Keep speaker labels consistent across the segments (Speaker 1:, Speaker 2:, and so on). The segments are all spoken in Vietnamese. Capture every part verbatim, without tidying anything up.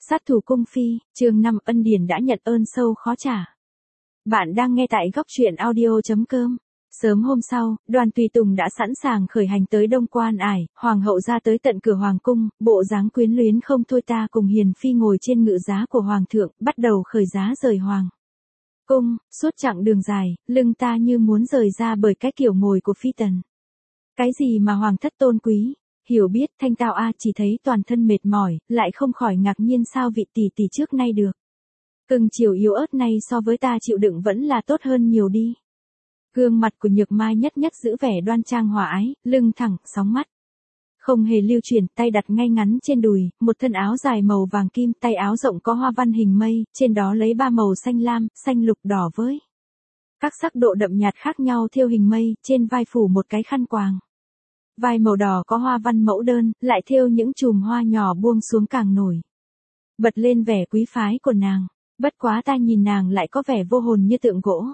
Speaker 1: Sát thủ cung phi, chương năm ân điển đã nhận ơn sâu khó trả. Bạn đang nghe tại góc truyện audio chấm com. Sớm hôm sau, đoàn tùy tùng đã sẵn sàng khởi hành tới Đông Quan Ải, hoàng hậu ra tới tận cửa hoàng cung, bộ dáng quyến luyến không thôi. Ta cùng hiền phi ngồi trên ngự giá của hoàng thượng, bắt đầu khởi giá rời hoàng cung. Suốt chặng đường dài, lưng ta như muốn rời ra bởi cái kiểu ngồi của phi tần. Cái gì mà hoàng thất tôn quý, hiểu biết thanh tao a, chỉ thấy toàn thân mệt mỏi, lại không khỏi ngạc nhiên sao vị tỷ tỷ trước nay được cưng chiều yếu ớt này so với ta chịu đựng vẫn là tốt hơn nhiều đi. Gương mặt của Nhược Mai nhất nhất giữ vẻ đoan trang hòa ái, lưng thẳng, sóng mắt không hề lưu chuyển, tay đặt ngay ngắn trên đùi, một thân áo dài màu vàng kim, tay áo rộng có hoa văn hình mây, trên đó lấy ba màu xanh lam, xanh lục, đỏ với các sắc độ đậm nhạt khác nhau thêu hình mây, trên vai phủ một cái khăn quàng vai màu đỏ có hoa văn mẫu đơn, lại thêu những chùm hoa nhỏ buông xuống càng nổi bật lên vẻ quý phái của nàng. Bất quá ta nhìn nàng lại có vẻ vô hồn như tượng gỗ.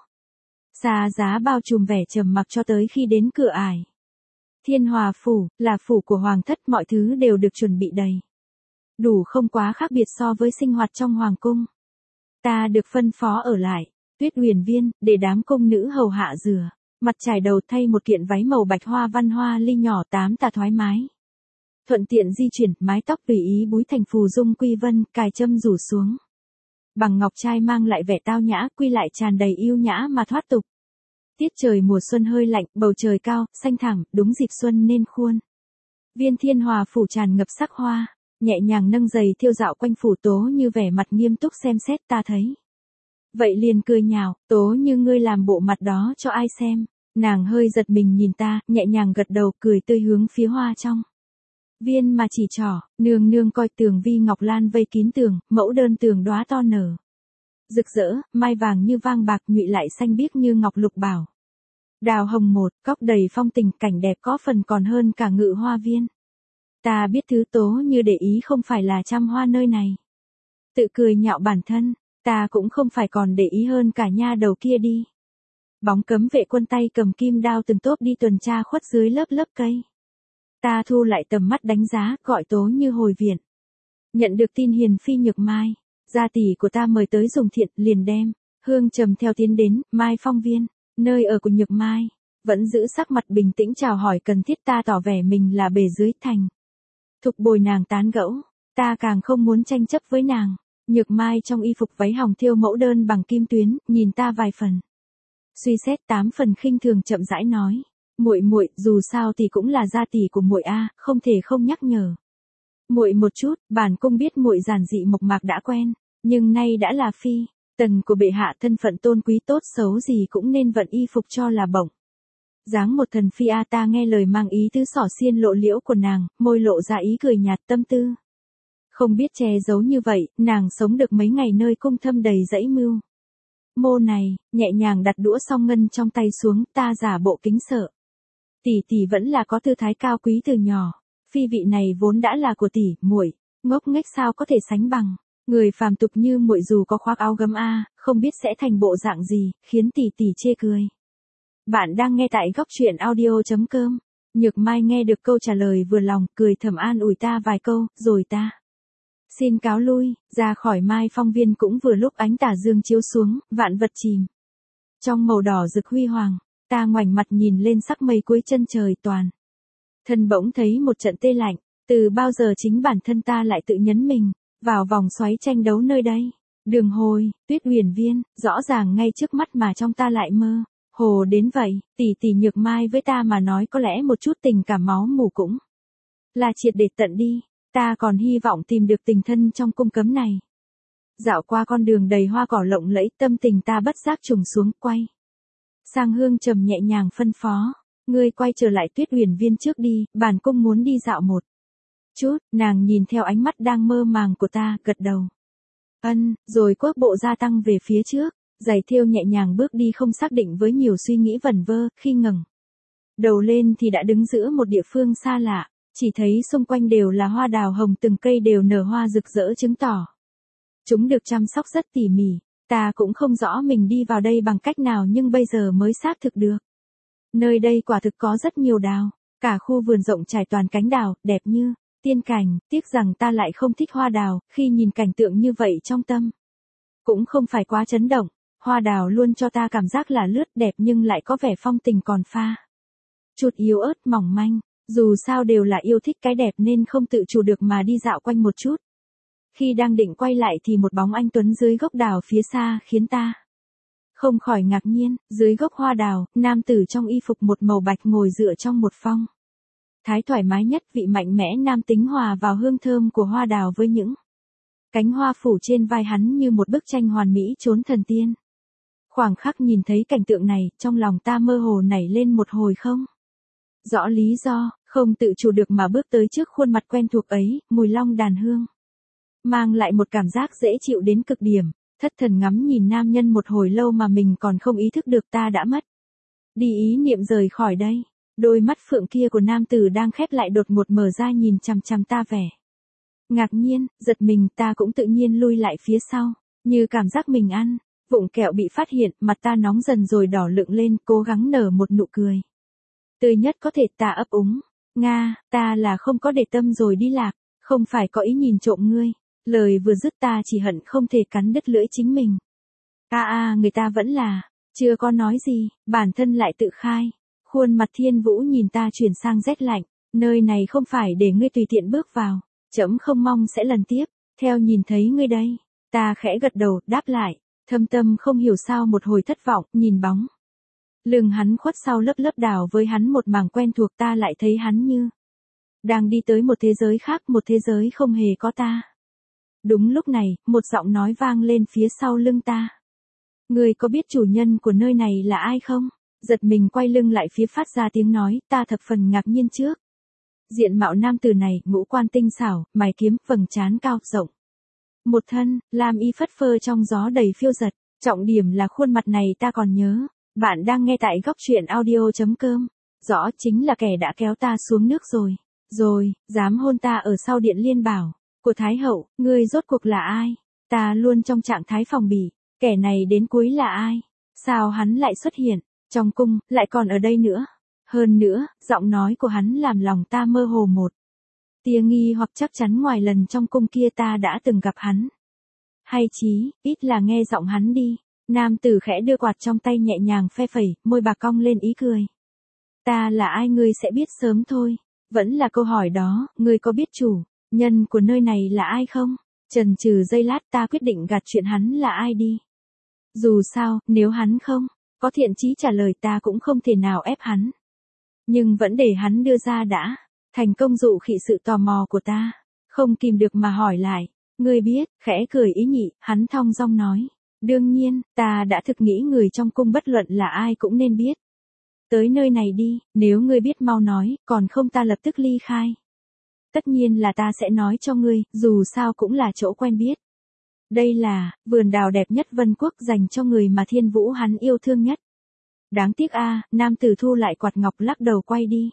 Speaker 1: Xa giá bao trùm vẻ trầm mặc cho tới khi đến cửa ải. Thiên Hòa phủ, là phủ của hoàng thất, mọi thứ đều được chuẩn bị đầy đủ, không quá khác biệt so với sinh hoạt trong hoàng cung. Ta được phân phó ở lại Tuyết Huyền Viên, để đám cung nữ hầu hạ rửa mặt trải đầu, thay một kiện váy màu bạch hoa văn hoa ly nhỏ, tám tà thoải mái. Thuận tiện di chuyển, mái tóc tùy ý búi thành phù dung quy vân, cài châm rủ xuống bằng ngọc trai mang lại vẻ tao nhã, quy lại tràn đầy yêu nhã mà thoát tục. Tiết trời mùa xuân hơi lạnh, bầu trời cao, xanh thẳm, đúng dịp xuân nên khuôn viên Thiên Hòa phủ tràn ngập sắc hoa, nhẹ nhàng nâng giày thiêu dạo quanh phủ. Tố Như vẻ mặt nghiêm túc xem xét ta thấy vậy liền cười nhạo, Tố Như ngươi làm bộ mặt đó cho ai xem? Nàng hơi giật mình nhìn ta, nhẹ nhàng gật đầu, cười tươi hướng phía hoa trong viên mà chỉ trỏ, nương nương coi tường vi ngọc lan vây kín tường, mẫu đơn tường đóa to nở rực rỡ, mai vàng như vang bạc, nhụy lại xanh biếc như ngọc lục bảo đào hồng một, góc đầy phong tình, cảnh đẹp có phần còn hơn cả ngự hoa viên. Ta biết thứ Tố Như để ý không phải là trăm hoa nơi này. Tự cười nhạo bản thân, ta cũng không phải còn để ý hơn cả nha đầu kia đi. Bóng cấm vệ quân tay cầm kim đao từng tốp đi tuần tra khuất dưới lớp lớp cây. Ta thu lại tầm mắt đánh giá, gọi Tố Như hồi viện. Nhận được tin hiền phi Nhược Mai, gia tỷ của ta mời tới dùng thiện, liền đem hương trầm theo tiến đến Mai Phong Viên, nơi ở của Nhược Mai. Vẫn giữ sắc mặt bình tĩnh chào hỏi cần thiết, ta tỏ vẻ mình là bề dưới thành thục bồi nàng tán gẫu. Ta càng không muốn tranh chấp với nàng. Nhược Mai trong y phục váy hồng thêu mẫu đơn bằng kim tuyến, nhìn ta vài phần suy xét, tám phần khinh thường, chậm rãi nói, muội muội, dù sao thì cũng là gia tỷ của muội a, không thể không nhắc nhở muội một chút. Bản cung biết muội giản dị mộc mạc đã quen, nhưng nay đã là phi tần của bệ hạ, thân phận tôn quý, tốt xấu gì cũng nên vận y phục cho là bổng dáng một thần phi a. Ta nghe lời mang ý tứ xỏ xiên lộ liễu của nàng, môi lộ ra ý cười nhạt, tâm tư không biết che giấu như vậy. Nàng sống được mấy ngày nơi cung thâm đầy dãy mưu mô này, nhẹ nhàng đặt đũa song ngân trong tay xuống. Ta giả bộ kính sợ, tỷ tỷ vẫn là có tư thái cao quý từ nhỏ, phi vị này vốn đã là của tỷ. Muội ngốc nghếch sao có thể sánh bằng người phàm tục như muội, dù có khoác áo gấm a, không biết sẽ thành bộ dạng gì, khiến tỷ tỷ chê cười. Bạn đang nghe tại góc truyện audio chấm com. Nhược Mai nghe được câu trả lời vừa lòng, cười thầm an ủi ta vài câu, rồi ta xin cáo lui, ra khỏi Mai Phong Viên. Cũng vừa lúc ánh tà dương chiếu xuống, vạn vật chìm trong màu đỏ rực huy hoàng. Ta ngoảnh mặt nhìn lên sắc mây cuối chân trời, toàn thân bỗng thấy một trận tê lạnh. Từ bao giờ chính bản thân ta lại tự nhấn mình vào vòng xoáy tranh đấu nơi đây? Đường hồi, Tuyết Huyền Viên, rõ ràng ngay trước mắt mà trong ta lại mơ hồ đến vậy. Tỷ tỷ Nhược Mai với ta mà nói có lẽ một chút tình cảm máu mủ cũng là triệt để tận đi. Ta còn hy vọng tìm được tình thân trong cung cấm này. Dạo qua con đường đầy hoa cỏ lộng lẫy, tâm tình ta bất giác trùng xuống, quay sang Hương Trầm nhẹ nhàng phân phó, ngươi quay trở lại Tuyết Huyền Viên trước đi, bản cung muốn đi dạo một chút. Nàng nhìn theo ánh mắt đang mơ màng của ta, gật đầu ân, rồi cước bộ gia tăng về phía trước, giày thêu nhẹ nhàng bước đi, không xác định với nhiều suy nghĩ vẩn vơ. Khi ngẩng đầu lên thì đã đứng giữa một địa phương xa lạ, chỉ thấy xung quanh đều là hoa đào hồng, từng cây đều nở hoa rực rỡ, chứng tỏ chúng được chăm sóc rất tỉ mỉ. Ta cũng không rõ mình đi vào đây bằng cách nào, nhưng bây giờ mới xác thực được. Nơi đây quả thực có rất nhiều đào, cả khu vườn rộng trải toàn cánh đào, đẹp như Tiên cảnh, tiếc rằng ta lại không thích hoa đào, khi nhìn cảnh tượng như vậy trong tâm. Cũng không phải quá chấn động, hoa đào luôn cho ta cảm giác là lướt đẹp nhưng lại có vẻ phong tình còn pha. Chút yếu ớt mỏng manh, dù sao đều là yêu thích cái đẹp nên không tự chủ được mà đi dạo quanh một chút. Khi đang định quay lại thì một bóng anh Tuấn dưới gốc đào phía xa khiến ta không khỏi ngạc nhiên, dưới gốc hoa đào, nam tử trong y phục một màu bạch ngồi dựa trong một phong. Thái thoải mái nhất vị mạnh mẽ nam tính hòa vào hương thơm của hoa đào với những cánh hoa phủ trên vai hắn như một bức tranh hoàn mỹ chốn thần tiên. Khoảng khắc nhìn thấy cảnh tượng này, trong lòng ta mơ hồ nảy lên một hồi không rõ lý do, không tự chủ được mà bước tới trước khuôn mặt quen thuộc ấy, mùi long đàn hương mang lại một cảm giác dễ chịu đến cực điểm. Thất thần ngắm nhìn nam nhân một hồi lâu mà mình còn không ý thức được ta đã mất đi ý niệm rời khỏi đây. Đôi mắt phượng kia của nam tử đang khép lại đột ngột mở ra nhìn chằm chằm ta vẻ ngạc nhiên, giật mình. Ta cũng tự nhiên lui lại phía sau, như cảm giác mình ăn vụng kẹo bị phát hiện. Mặt ta nóng dần rồi đỏ lựng lên, cố gắng nở một nụ cười tươi nhất có thể. Ta ấp úng, Nga, ta là không có để tâm rồi đi lạc, không phải có ý nhìn trộm ngươi. Lời vừa dứt ta chỉ hận không thể cắn đứt lưỡi chính mình. A a, người ta vẫn là chưa có nói gì, bản thân lại tự khai. Khuôn mặt Thiên Vũ nhìn ta chuyển sang rét lạnh, nơi này không phải để ngươi tùy tiện bước vào, trẫm không mong sẽ lần tiếp, theo nhìn thấy ngươi đây. Ta khẽ gật đầu, đáp lại, thâm tâm không hiểu sao một hồi thất vọng, nhìn bóng lưng hắn khuất sau lớp lớp đào với hắn một mảng quen thuộc. Ta lại thấy hắn như đang đi tới một thế giới khác, một thế giới không hề có ta. Đúng lúc này, một giọng nói vang lên phía sau lưng ta. Ngươi có biết chủ nhân của nơi này là ai không? Giật mình quay lưng lại phía phát ra tiếng nói, ta thập phần ngạc nhiên trước diện mạo nam tử này, ngũ quan tinh xảo, mày kiếm, vầng trán cao, rộng. Một thân, lam y phất phơ trong gió đầy phiêu dật, trọng điểm là khuôn mặt này ta còn nhớ. Bạn đang nghe tại góc truyện audio chấm com. Rõ chính là kẻ đã kéo ta xuống nước rồi. Rồi, dám hôn ta ở sau điện liên bảo của Thái hậu, ngươi rốt cuộc là ai? Ta luôn trong trạng thái phòng bị, kẻ này đến cuối là ai? Sao hắn lại xuất hiện trong cung, lại còn ở đây nữa? Hơn nữa, giọng nói của hắn làm lòng ta mơ hồ một tia nghi hoặc. Chắc chắn ngoài lần trong cung kia ta đã từng gặp hắn. Hay chí, ít là nghe giọng hắn đi. Nam tử khẽ đưa quạt trong tay nhẹ nhàng phe phẩy, môi bạc cong lên ý cười. Ta là ai ngươi sẽ biết sớm thôi. Vẫn là câu hỏi đó, ngươi có biết chủ nhân của nơi này là ai không? Chần chừ giây lát ta quyết định gạt chuyện hắn là ai đi. Dù sao, nếu hắn không có thiện chí trả lời ta cũng không thể nào ép hắn. Nhưng vẫn để hắn đưa ra đã. Thành công dụ khị sự tò mò của ta. Không kìm được mà hỏi lại. Ngươi biết, khẽ cười ý nhị, hắn thong dong nói. Đương nhiên, ta đã thực nghĩ người trong cung bất luận là ai cũng nên biết. Tới nơi này đi, nếu ngươi biết mau nói, còn không ta lập tức ly khai. Tất nhiên là ta sẽ nói cho ngươi, dù sao cũng là chỗ quen biết. Đây là vườn đào đẹp nhất Vân Quốc dành cho người mà Thiên Vũ hắn yêu thương nhất. Đáng tiếc a, nam tử thu lại quạt ngọc lắc đầu quay đi.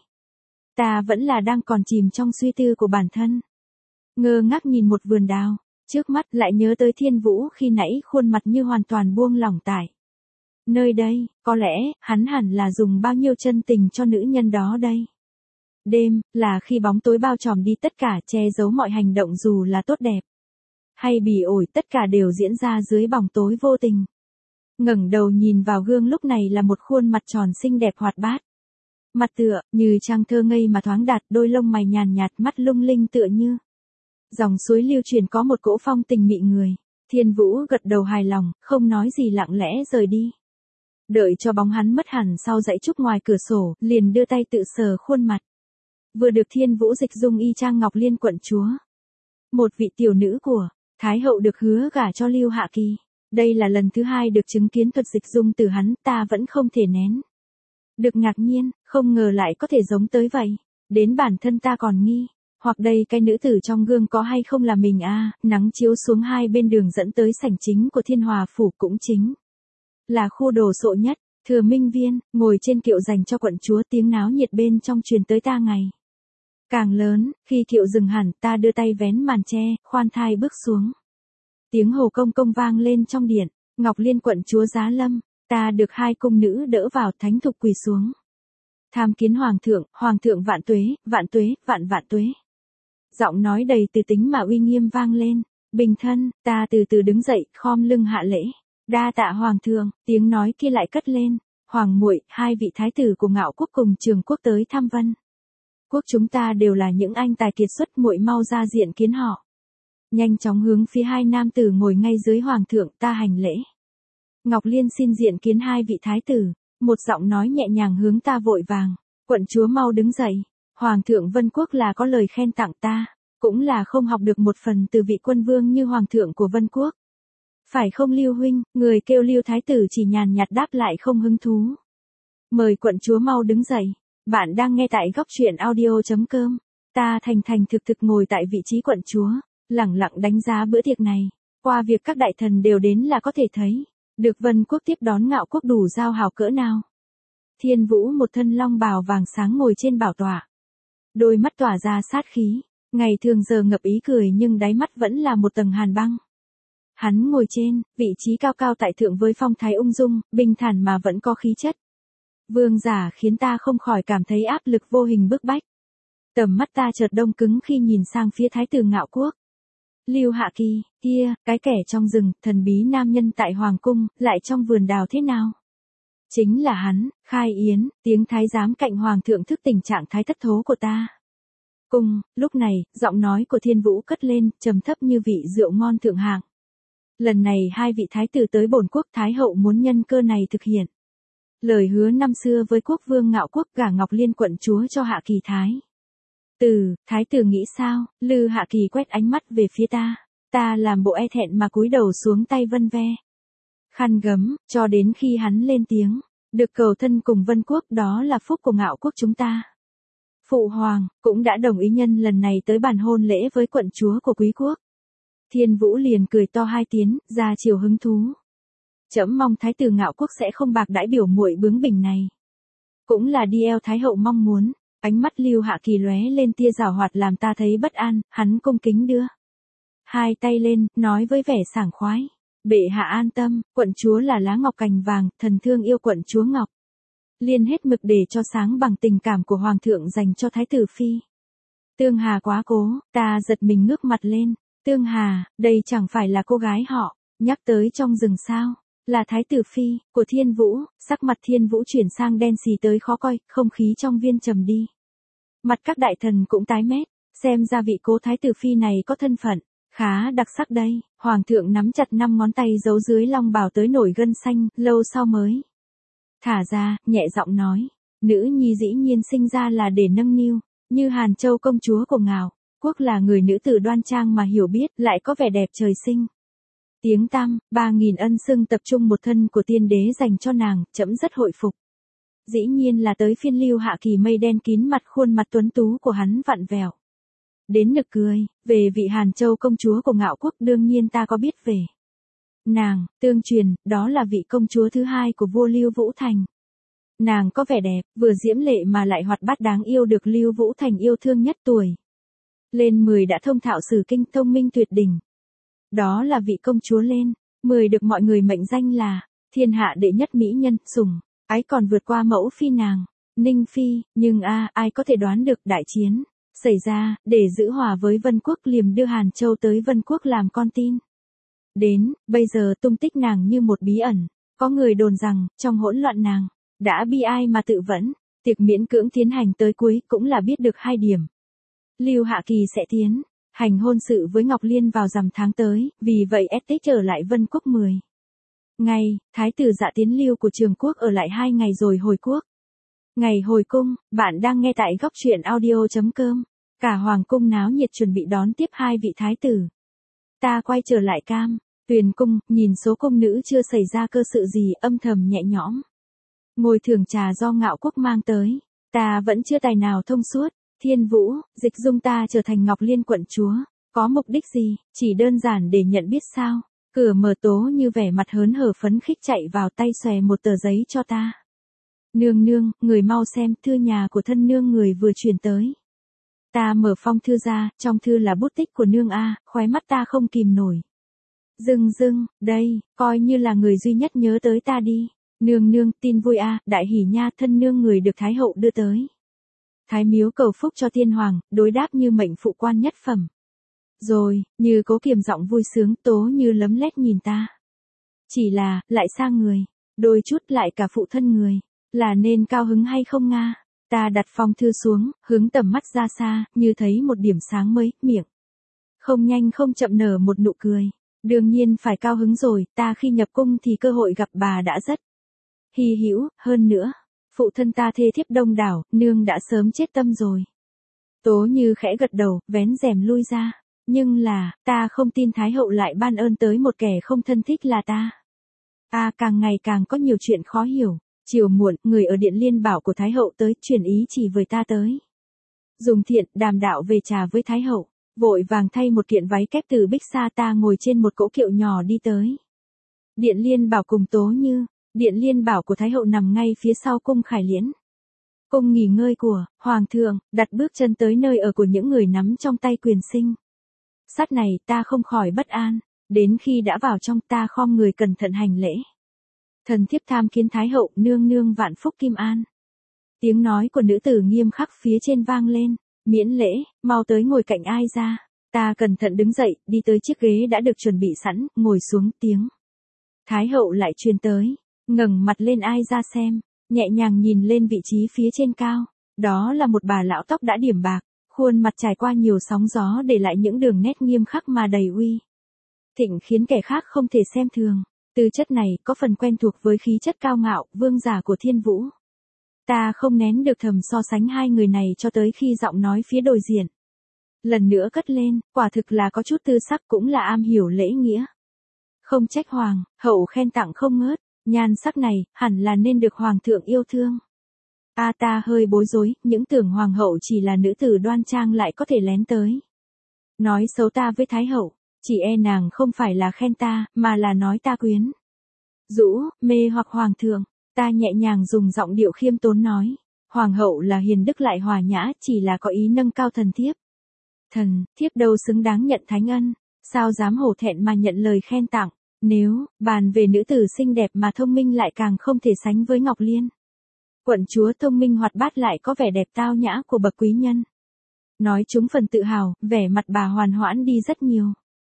Speaker 1: Ta vẫn là đang còn chìm trong suy tư của bản thân. Ngơ ngác nhìn một vườn đào, trước mắt lại nhớ tới Thiên Vũ khi nãy khuôn mặt như hoàn toàn buông lỏng tại nơi đây, có lẽ, hắn hẳn là dùng bao nhiêu chân tình cho nữ nhân đó đây. Đêm, là khi bóng tối bao trùm đi tất cả, che giấu mọi hành động dù là tốt đẹp hay bỉ ổi, tất cả đều diễn ra dưới bóng tối vô tình. Ngẩng đầu nhìn vào gương lúc này là một khuôn mặt tròn xinh đẹp hoạt bát. Mặt tựa, như trăng thơ ngây mà thoáng đạt, đôi lông mày nhàn nhạt, mắt lung linh tựa như dòng suối lưu truyền có một cỗ phong tình mị người. Thiên Vũ gật đầu hài lòng, không nói gì lặng lẽ rời đi. Đợi cho bóng hắn mất hẳn sau dãy trúc ngoài cửa sổ, liền đưa tay tự sờ khuôn mặt. Vừa được Thiên Vũ dịch dung y chang Ngọc Liên quận chúa. Một vị tiểu nữ của Thái hậu được hứa gả cho Lưu Hạ Kỳ. Đây là lần thứ hai được chứng kiến thuật dịch dung từ hắn, ta vẫn không thể nén được ngạc nhiên, không ngờ lại có thể giống tới vậy. Đến bản thân ta còn nghi, hoặc đây cái nữ tử trong gương có hay không là mình a. À, nắng chiếu xuống hai bên đường dẫn tới sảnh chính của Thiên Hòa phủ, cũng chính là khu đồ sộ nhất. Thừa Minh Viên, ngồi trên kiệu dành cho quận chúa, tiếng náo nhiệt bên trong truyền tới ta ngày càng lớn. Khi kiệu dừng hẳn, ta đưa tay vén màn che, khoan thai bước xuống. Tiếng hồ công công vang lên trong điện. Ngọc Liên quận chúa giá lâm, ta được hai cung nữ đỡ vào, thánh thục quỳ xuống. Tham kiến hoàng thượng, hoàng thượng vạn tuế, vạn tuế, vạn vạn tuế. Giọng nói đầy từ tính mà uy nghiêm vang lên. Bình thân, ta từ từ đứng dậy, khom lưng hạ lễ. Đa tạ hoàng thượng, tiếng nói kia lại cất lên. Hoàng muội, hai vị thái tử của Ngạo quốc cùng Trường quốc tới thăm Vân quốc chúng ta đều là những anh tài kiệt xuất, muội mau ra diện kiến họ. Nhanh chóng hướng phía hai nam tử ngồi ngay dưới hoàng thượng, ta hành lễ. Ngọc Liên xin diện kiến hai vị thái tử, một giọng nói nhẹ nhàng hướng ta vội vàng. Quận chúa mau đứng dậy, hoàng thượng Vân quốc là có lời khen tặng ta, cũng là không học được một phần từ vị quân vương như hoàng thượng của Vân quốc. Phải không Lưu huynh? Người kêu Lưu thái tử chỉ nhàn nhạt đáp lại không hứng thú. Mời quận chúa mau đứng dậy. Bạn đang nghe tại góc truyện audio chấm com. Ta thành thành thực thực ngồi tại vị trí quận chúa, lẳng lặng đánh giá bữa tiệc này. Qua việc các đại thần đều đến là có thể thấy, được Vân quốc tiếp đón Ngạo quốc đủ giao hảo cỡ nào. Thiên Vũ một thân long bào vàng sáng ngồi trên bảo tọa. Đôi mắt tỏa ra sát khí, ngày thường giờ ngập ý cười nhưng đáy mắt vẫn là một tầng hàn băng. Hắn ngồi trên, vị trí cao cao tại thượng với phong thái ung dung, bình thản mà vẫn có khí chất. Vương giả khiến ta không khỏi cảm thấy áp lực vô hình bức bách. Tầm mắt ta chợt đông cứng khi nhìn sang phía thái tử Ngạo quốc. Lưu Hạ Kỳ, kia, cái kẻ trong rừng, thần bí nam nhân tại hoàng cung, lại trong vườn đào thế nào? Chính là hắn, Khai Yến, tiếng thái giám cạnh hoàng thượng thức tình trạng thái thất thố của ta. Cung, lúc này, giọng nói của Thiên Vũ cất lên, trầm thấp như vị rượu ngon thượng hạng. Lần này hai vị thái tử tới bổn quốc, thái hậu muốn nhân cơ này thực hiện lời hứa năm xưa với quốc vương Ngạo quốc, gả Ngọc Liên quận chúa cho Hạ Kỳ thái. Từ, thái tử nghĩ sao? Lư Hạ Kỳ quét ánh mắt về phía ta. Ta làm bộ e thẹn mà cúi đầu xuống, tay vân ve khăn gấm, cho đến khi hắn lên tiếng. Được cầu thân cùng Vân quốc, đó là phúc của Ngạo quốc chúng ta. Phụ hoàng, cũng đã đồng ý nhân lần này tới bàn hôn lễ với quận chúa của quý quốc. Thiên Vũ liền cười to hai tiếng, ra chiều hứng thú. Trẫm mong thái tử Ngạo quốc sẽ không bạc đãi biểu muội bướng bỉnh này. Cũng là đi eo thái hậu mong muốn. Ánh mắt Lưu Hạ Kỳ lóe lên tia giảo hoạt làm ta thấy bất an, hắn cung kính đưa hai tay lên, nói với vẻ sảng khoái. Bệ hạ an tâm, quận chúa là lá ngọc cành vàng, thần thương yêu quận chúa Ngọc Liên hết mực để cho sáng bằng tình cảm của hoàng thượng dành cho thái tử phi. Tương Hà quá cố, ta giật mình ngước mặt lên. Tương Hà, đây chẳng phải là cô gái họ nhắc tới trong rừng sao? Là thái tử phi của Thiên Vũ. Sắc mặt Thiên Vũ chuyển sang đen xì tới khó coi, không khí trong viên trầm đi. Mặt các đại thần cũng tái mét, xem ra vị cố thái tử phi này có thân phận khá đặc sắc đây. Hoàng thượng nắm chặt năm ngón tay giấu dưới long bào tới nổi gân xanh, lâu sau mới thả ra, nhẹ giọng nói, nữ nhi dĩ nhiên sinh ra là để nâng niu, như Hàn Châu công chúa của Ngạo quốc là người nữ tử đoan trang mà hiểu biết, lại có vẻ đẹp trời sinh. Tiếng tăm, ba nghìn ân xưng tập trung một thân của tiên đế dành cho nàng, trẫm rất hội phục. Dĩ nhiên là tới phiên Lưu Hạ Kỳ mây đen kín mặt, khuôn mặt tuấn tú của hắn vặn vẹo đến nực cười. Về vị Hàn Châu công chúa của Ngạo quốc đương nhiên ta có biết về nàng, tương truyền, đó là vị công chúa thứ hai của vua Lưu Vũ Thành. Nàng có vẻ đẹp, vừa diễm lệ mà lại hoạt bát đáng yêu, được Lưu Vũ Thành yêu thương nhất, tuổi lên mười đã thông thạo sử kinh, thông minh tuyệt đỉnh. Đó là vị công chúa lên mười được mọi người mệnh danh là thiên hạ đệ nhất mỹ nhân, sủng ái còn vượt qua mẫu phi nàng, Ninh Phi. Nhưng a ai có thể đoán được đại chiến xảy ra, để giữ hòa với Vân quốc, liềm đưa Hàn Châu tới Vân quốc làm con tin. Đến, bây giờ tung tích nàng như một bí ẩn. Có người đồn rằng, trong hỗn loạn nàng đã bi ai mà tự vẫn. Tiệc miễn cưỡng tiến hành tới cuối cũng là biết được hai điểm. Lưu Hạ Kỳ sẽ tiến hành hôn sự với Ngọc Liên vào rằm tháng tới, vì vậy ét tê trở lại Vân quốc mười ngày, thái tử Dạ Tiến Lưu của Trường quốc ở lại hai ngày rồi hồi quốc. Ngày hồi cung, bạn đang nghe tại góc truyện audio chấm com. Cả hoàng cung náo nhiệt chuẩn bị đón tiếp hai vị thái tử. Ta quay trở lại Cam Tuyền cung, nhìn số cung nữ chưa xảy ra cơ sự gì, âm thầm nhẹ nhõm. Ngồi thưởng trà do Ngạo quốc mang tới, ta vẫn chưa tài nào thông suốt. Thiên Vũ, dịch dung ta trở thành Ngọc Liên quận chúa, có mục đích gì? Chỉ đơn giản để nhận biết sao? Cửa mở tố như vẻ mặt hớn hở phấn khích chạy vào, tay xòe một tờ giấy cho ta. Nương nương, người mau xem, thư nhà của thân nương người vừa truyền tới. Ta mở phong thư ra, trong thư là bút tích của nương a, khóe mắt ta không kìm nổi. Dưng dưng, đây, coi như là người duy nhất nhớ tới ta đi. Nương nương, tin vui a, đại hỉ nha, thân nương người được thái hậu đưa tới. Thái miếu cầu phúc cho tiên hoàng, đối đáp như mệnh phụ quan nhất phẩm. Rồi, Như Cố kiềm giọng vui sướng, Tố Như lấm lét nhìn ta. Chỉ là, lại sang người, đôi chút lại cả phụ thân người, là nên cao hứng hay không nga? Ta đặt phong thư xuống, hướng tầm mắt ra xa, như thấy một điểm sáng mới, miệng. Không nhanh không chậm nở một nụ cười. Đương nhiên phải cao hứng rồi, ta khi nhập cung thì cơ hội gặp bà đã rất hy hữu, hơn nữa. Phụ thân ta thê thiếp đông đảo, nương đã sớm chết tâm rồi. Tố Như khẽ gật đầu, vén rèm lui ra. Nhưng là, ta không tin Thái hậu lại ban ơn tới một kẻ không thân thích là ta. Ta càng ngày càng có nhiều chuyện khó hiểu. Chiều muộn, người ở điện liên bảo của Thái hậu tới, truyền ý chỉ với ta tới. Dùng thiện, đàm đạo về trà với Thái hậu. Vội vàng thay một kiện váy kép từ Bích Sa, ta ngồi trên một cỗ kiệu nhỏ đi tới. Điện liên bảo cùng Tố Như. Điện liên bảo của Thái hậu nằm ngay phía sau cung Khải Liễn. Cung nghỉ ngơi của Hoàng thượng, đặt bước chân tới nơi ở của những người nắm trong tay quyền sinh. Sát này ta không khỏi bất an, đến khi đã vào trong ta khom người cẩn thận hành lễ. Thần thiếp tham kiến Thái hậu, nương nương vạn phúc kim an. Tiếng nói của nữ tử nghiêm khắc phía trên vang lên, miễn lễ, mau tới ngồi cạnh ai ra. Ta cẩn thận đứng dậy, đi tới chiếc ghế đã được chuẩn bị sẵn, ngồi xuống. Tiếng Thái hậu lại truyền tới, ngẩng mặt lên ai ra xem, nhẹ nhàng nhìn lên vị trí phía trên cao. Đó là một bà lão tóc đã điểm bạc, khuôn mặt trải qua nhiều sóng gió để lại những đường nét nghiêm khắc mà đầy uy thịnh, khiến kẻ khác không thể xem thường. Tư chất này có phần quen thuộc với khí chất cao ngạo, vương giả của Thiên Vũ. Ta không nén được thầm so sánh hai người này cho tới khi giọng nói phía đối diện lần nữa cất lên, quả thực là có chút tư sắc, cũng là am hiểu lễ nghĩa. Không trách hoàng hậu khen tặng không ngớt, nhan sắc này hẳn là nên được hoàng thượng yêu thương. A ta hơi bối rối, những tưởng hoàng hậu chỉ là nữ tử đoan trang lại có thể lén tới nói xấu ta với Thái hậu. Chỉ e nàng không phải là khen ta, mà là nói ta quyến rũ, mê hoặc hoàng thượng. Ta nhẹ nhàng dùng giọng điệu khiêm tốn nói. Hoàng hậu là hiền đức lại hòa nhã, chỉ là có ý nâng cao thần thiếp. Thần, thiếp đâu xứng đáng nhận thánh ân, sao dám hổ thẹn mà nhận lời khen tặng. Nếu, bàn về nữ tử xinh đẹp mà thông minh lại càng không thể sánh với Ngọc Liên. Quận chúa thông minh hoạt bát lại có vẻ đẹp tao nhã của bậc quý nhân. Nói chúng phần tự hào, vẻ mặt bà hoàn hoãn đi rất nhiều.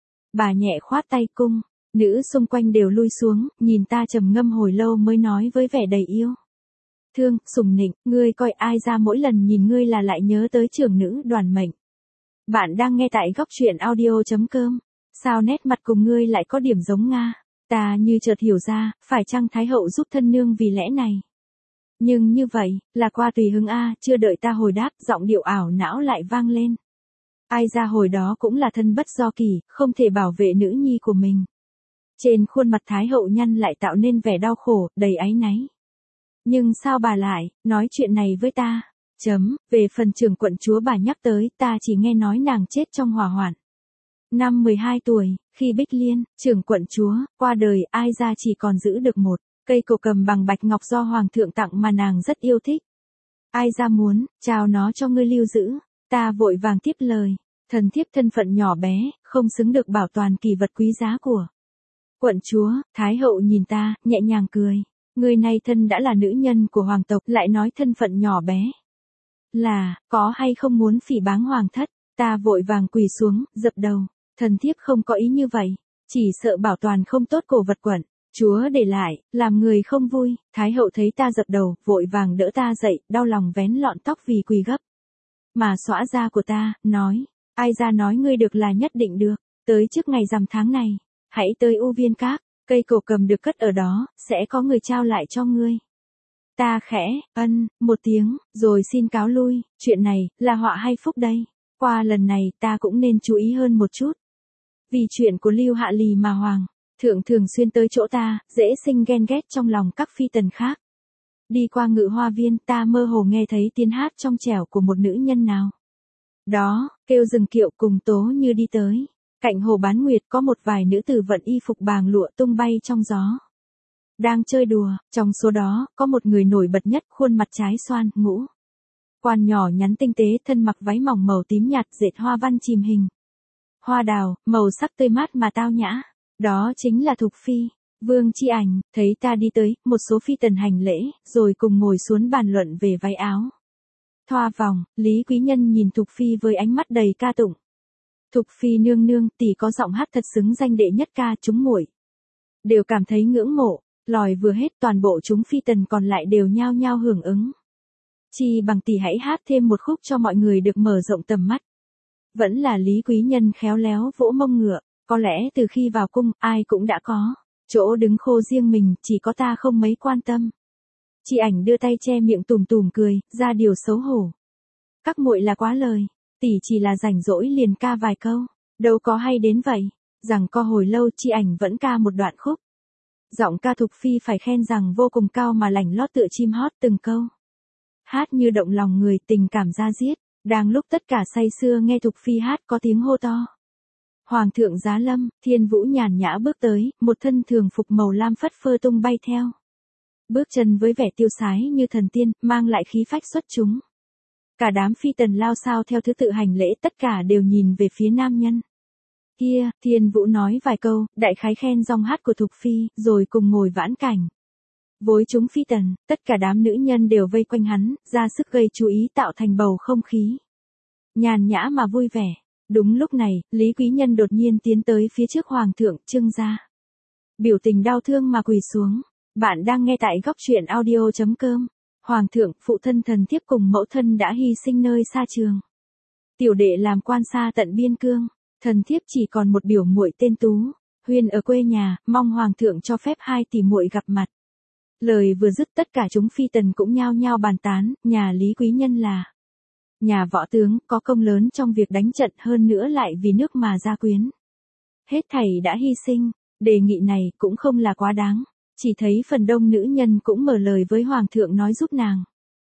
Speaker 1: Bà nhẹ khoát tay, cung nữ xung quanh đều lui xuống, nhìn ta trầm ngâm hồi lâu mới nói với vẻ đầy yêu thương, sùng nịnh, ngươi coi ai ra mỗi lần nhìn ngươi là lại nhớ tới trưởng nữ Đoàn Mệnh. Bạn đang nghe tại góc truyện audio chấm com. Sao nét mặt cùng ngươi lại có điểm giống Nga? Ta như chợt hiểu ra, phải chăng Thái hậu giúp thân nương vì lẽ này? Nhưng như vậy, là qua tùy hứng a, chưa đợi ta hồi đáp, giọng điệu ảo não lại vang lên. Ai ra hồi đó cũng là thân bất do kỳ, không thể bảo vệ nữ nhi của mình. Trên khuôn mặt Thái hậu nhăn lại tạo nên vẻ đau khổ, đầy áy náy. Nhưng sao bà lại nói chuyện này với ta? Chấm, về phần trưởng quận chúa bà nhắc tới, ta chỉ nghe nói nàng chết trong hỏa hoạn. Năm mười hai tuổi, khi Bích Liên, trưởng quận chúa, qua đời, ai ra chỉ còn giữ được một cây cổ cầm bằng bạch ngọc do hoàng thượng tặng mà nàng rất yêu thích. Ai ra muốn, trao nó cho ngươi lưu giữ. Ta vội vàng tiếp lời, thần thiếp thân phận nhỏ bé, không xứng được bảo toàn kỳ vật quý giá của quận chúa. Thái hậu nhìn ta, nhẹ nhàng cười. Người này thân đã là nữ nhân của hoàng tộc, lại nói thân phận nhỏ bé. Là, có hay không muốn phỉ báng hoàng thất? Ta vội vàng quỳ xuống, dập đầu. Thần thiếp không có ý như vậy, chỉ sợ bảo toàn không tốt cổ vật quận chúa để lại, làm người không vui. Thái hậu thấy ta dập đầu, vội vàng đỡ ta dậy, đau lòng vén lọn tóc vì quỳ gấp mà xõa da của ta, nói, ai ra nói ngươi được là nhất định được, tới trước ngày rằm tháng này, hãy tới U Viên Các, cây cổ cầm được cất ở đó, sẽ có người trao lại cho ngươi. Ta khẽ, ân, một tiếng, rồi xin cáo lui, chuyện này, là họa hay phúc đây? Qua lần này, ta cũng nên chú ý hơn một chút. Vì chuyện của Lưu Hạ Lì mà hoàng thượng thường xuyên tới chỗ ta, dễ sinh ghen ghét trong lòng các phi tần khác. Đi qua Ngự Hoa Viên, ta mơ hồ nghe thấy tiếng hát trong trẻo của một nữ nhân nào đó, kêu dừng kiệu cùng Tố Như đi tới. Cạnh hồ Bán Nguyệt có một vài nữ tử vận y phục bàng lụa tung bay trong gió, đang chơi đùa. Trong số đó, có một người nổi bật nhất, khuôn mặt trái xoan, ngũ quan nhỏ nhắn tinh tế, thân mặc váy mỏng màu tím nhạt dệt hoa văn chìm hình hoa đào, màu sắc tươi mát mà tao nhã. Đó chính là Thục Phi. Vương Chi Ảnh, thấy ta đi tới, một số phi tần hành lễ, rồi cùng ngồi xuống bàn luận về váy áo. Thoa vòng, Lý Quý Nhân nhìn Thục Phi với ánh mắt đầy ca tụng. Thục Phi nương nương, tỷ có giọng hát thật xứng danh đệ nhất ca, chúng muội đều cảm thấy ngưỡng mộ. Lòi vừa hết, toàn bộ chúng phi tần còn lại đều nhao nhao hưởng ứng. Chi bằng tỷ hãy hát thêm một khúc cho mọi người được mở rộng tầm mắt. Vẫn là Lý Quý Nhân khéo léo vỗ mông ngựa, có lẽ từ khi vào cung, ai cũng đã có chỗ đứng khô riêng mình, chỉ có ta không mấy quan tâm. Chị Ảnh đưa tay che miệng tùm tùm cười, ra điều xấu hổ. Các muội là quá lời, tỷ chỉ là rảnh rỗi liền ca vài câu, đâu có hay đến vậy. Rằng co hồi lâu, Chị Ảnh vẫn ca một đoạn khúc. Giọng ca Thục Phi phải khen rằng vô cùng cao mà lảnh lót tựa chim hót từng câu. Hát như động lòng người, tình cảm da diết. Đang lúc tất cả say sưa nghe Thục Phi hát, có tiếng hô to. Hoàng thượng giá lâm, Thiên Vũ nhàn nhã bước tới, một thân thường phục màu lam phất phơ tung bay theo. Bước chân với vẻ tiêu sái như thần tiên, mang lại khí phách xuất chúng. Cả đám phi tần lao sao theo thứ tự hành lễ, tất cả đều nhìn về phía nam nhân. Kia, Thiên Vũ nói vài câu, đại khái khen dòng hát của Thục Phi, rồi cùng ngồi vãn cảnh. Với chúng phi tần, tất cả đám nữ nhân đều vây quanh hắn, ra sức gây chú ý tạo thành bầu không khí nhàn nhã mà vui vẻ. Đúng lúc này, Lý Quý Nhân đột nhiên tiến tới phía trước Hoàng thượng, trưng ra biểu tình đau thương mà quỳ xuống. Bạn đang nghe tại góc truyện audio chấm com. Hoàng thượng, phụ thân thần thiếp cùng mẫu thân đã hy sinh nơi xa trường. Tiểu đệ làm quan xa tận biên cương, thần thiếp chỉ còn một biểu muội tên Tú Huyên ở quê nhà, mong hoàng thượng cho phép hai tỷ muội gặp mặt. Lời vừa dứt, tất cả chúng phi tần cũng nhao nhao bàn tán, nhà Lý Quý Nhân là nhà võ tướng, có công lớn trong việc đánh trận, hơn nữa lại vì nước mà gia quyến. Hết thảy đã hy sinh, đề nghị này cũng không là quá đáng. Chỉ thấy phần đông nữ nhân cũng mở lời với hoàng thượng nói giúp nàng.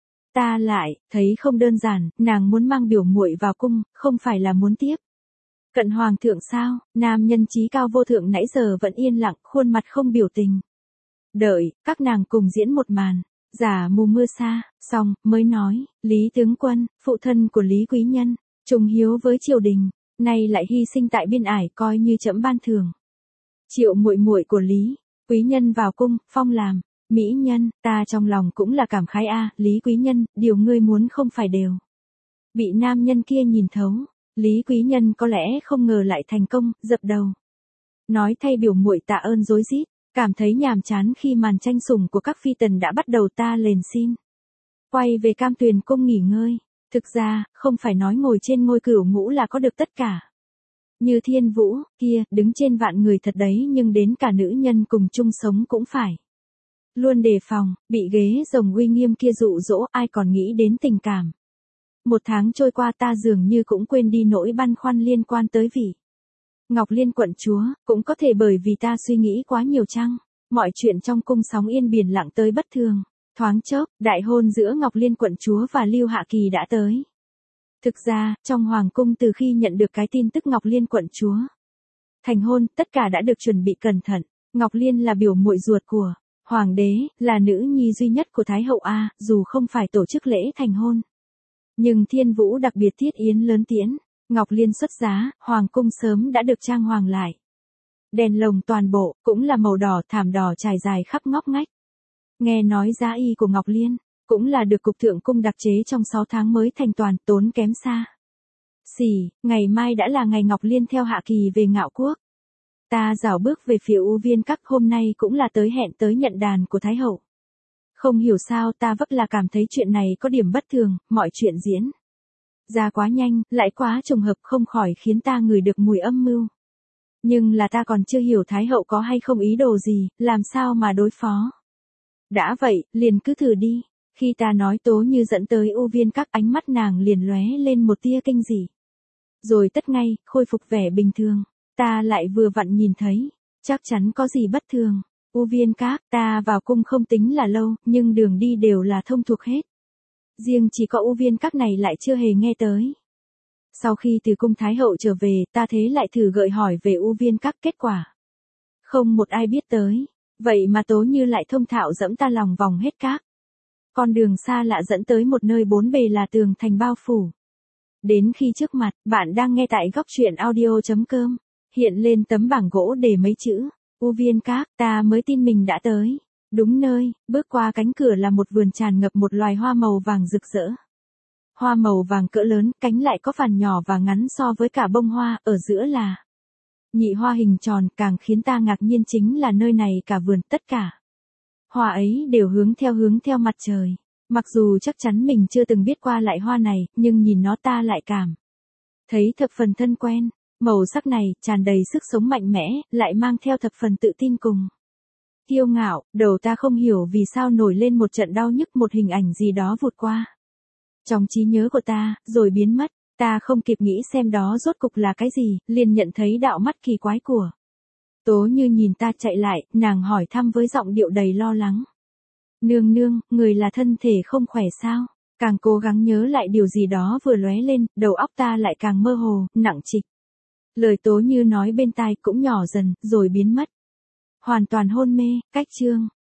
Speaker 1: Ta lại thấy không đơn giản, nàng muốn mang biểu muội vào cung, không phải là muốn tiếp cận hoàng thượng sao? Nam nhân chí cao vô thượng nãy giờ vẫn yên lặng, khuôn mặt không biểu tình. Đợi các nàng cùng diễn một màn giả mù mưa xa, xong mới nói, Lý tướng quân, phụ thân của Lý Quý Nhân, trung hiếu với triều đình, nay lại hy sinh tại biên ải, coi như trẫm ban thưởng. Triệu muội muội của Lý Quý Nhân vào cung, phong làm mỹ nhân, ta trong lòng cũng là cảm khái a, Lý Quý Nhân, điều ngươi muốn không phải đều bị nam nhân kia nhìn thấu. Lý Quý Nhân có lẽ không ngờ lại thành công, dập đầu nói thay biểu muội tạ ơn rối rít, cảm thấy nhàm chán khi màn tranh sủng của các phi tần đã bắt đầu, ta liền xin quay về Cam Tuyền cung nghỉ ngơi. Thực ra, không phải nói ngồi trên ngôi cửu ngũ là có được tất cả. Như Thiên Vũ, kia, đứng trên vạn người thật đấy, nhưng đến cả nữ nhân cùng chung sống cũng phải luôn đề phòng, bị ghế rồng uy nghiêm kia dụ dỗ, ai còn nghĩ đến tình cảm. Một tháng trôi qua, ta dường như cũng quên đi nỗi băn khoăn liên quan tới vị Ngọc Liên quận chúa, cũng có thể bởi vì ta suy nghĩ quá nhiều chăng. Mọi chuyện trong cung sóng yên biển lặng tới bất thường. Thoáng chốc, đại hôn giữa Ngọc Liên quận chúa và Lưu Hạ Kỳ đã tới. Thực ra, trong hoàng cung từ khi nhận được cái tin tức Ngọc Liên quận chúa thành hôn, tất cả đã được chuẩn bị cẩn thận. Ngọc Liên là biểu muội ruột của hoàng đế, là nữ nhi duy nhất của Thái hậu A, dù không phải tổ chức lễ thành hôn. Nhưng Thiên Vũ đặc biệt thiết yến lớn tiễn Ngọc Liên xuất giá, hoàng cung sớm đã được trang hoàng lại. Đèn lồng toàn bộ, cũng là màu đỏ, thảm đỏ trải dài khắp ngóc ngách. Nghe nói giá y của Ngọc Liên, cũng là được cục thượng cung đặc chế trong sáu tháng mới thành toàn, tốn kém xa xỉ. Ngày mai đã là ngày Ngọc Liên theo Hạ Kỳ về Ngạo Quốc. Ta rảo bước về phía U Viên Các, hôm nay cũng là tới hẹn tới nhận đàn của Thái hậu. Không hiểu sao ta vấp là cảm thấy chuyện này có điểm bất thường, mọi chuyện diễn ra quá nhanh, lại quá trùng hợp, không khỏi khiến ta ngửi được mùi âm mưu. Nhưng là ta còn chưa hiểu Thái hậu có hay không ý đồ gì, làm sao mà đối phó. Đã vậy, liền cứ thử đi. Khi ta nói Tố Như dẫn tới U Viên Các, ánh mắt nàng liền lóe lên một tia kinh dị. Rồi tất ngay, khôi phục vẻ bình thường. Ta lại vừa vặn nhìn thấy, chắc chắn có gì bất thường. U Viên Các, ta vào cung không tính là lâu, nhưng đường đi đều là thông thuộc hết. Riêng chỉ có U Viên Các này lại chưa hề nghe tới. Sau khi từ cung Thái hậu trở về, ta thế lại thử gợi hỏi về U Viên Các, kết quả không một ai biết tới. Vậy mà Tố Như lại thông thạo dẫm ta lòng vòng hết các con đường xa lạ dẫn tới một nơi bốn bề là tường thành bao phủ. Đến khi trước mặt, bạn đang nghe tại góc truyện audio chấm com, hiện lên tấm bảng gỗ để mấy chữ U Viên Các, ta mới tin mình đã tới đúng nơi. Bước qua cánh cửa là một vườn tràn ngập một loài hoa màu vàng rực rỡ. Hoa màu vàng cỡ lớn, cánh lại có phần nhỏ và ngắn so với cả bông hoa, ở giữa là nhị hoa hình tròn, càng khiến ta ngạc nhiên chính là nơi này cả vườn, tất cả hoa ấy đều hướng theo hướng theo mặt trời. Mặc dù chắc chắn mình chưa từng biết qua lại hoa này, nhưng nhìn nó ta lại cảm thấy thập phần thân quen. Màu sắc này, tràn đầy sức sống mạnh mẽ, lại mang theo thập phần tự tin cùng kiêu ngạo. Đầu ta không hiểu vì sao nổi lên một trận đau nhức, một hình ảnh gì đó vụt qua trong trí nhớ của ta, rồi biến mất. Ta không kịp nghĩ xem đó rốt cục là cái gì, liền nhận thấy đạo mắt kỳ quái của Tố Như nhìn ta chạy lại, nàng hỏi thăm với giọng điệu đầy lo lắng. Nương nương, người là thân thể không khỏe sao? Càng cố gắng nhớ lại điều gì đó vừa lóe lên, đầu óc ta lại càng mơ hồ, nặng trịch. Lời Tố Như nói bên tai cũng nhỏ dần, rồi biến mất. Hoàn toàn hôn mê. Cách chương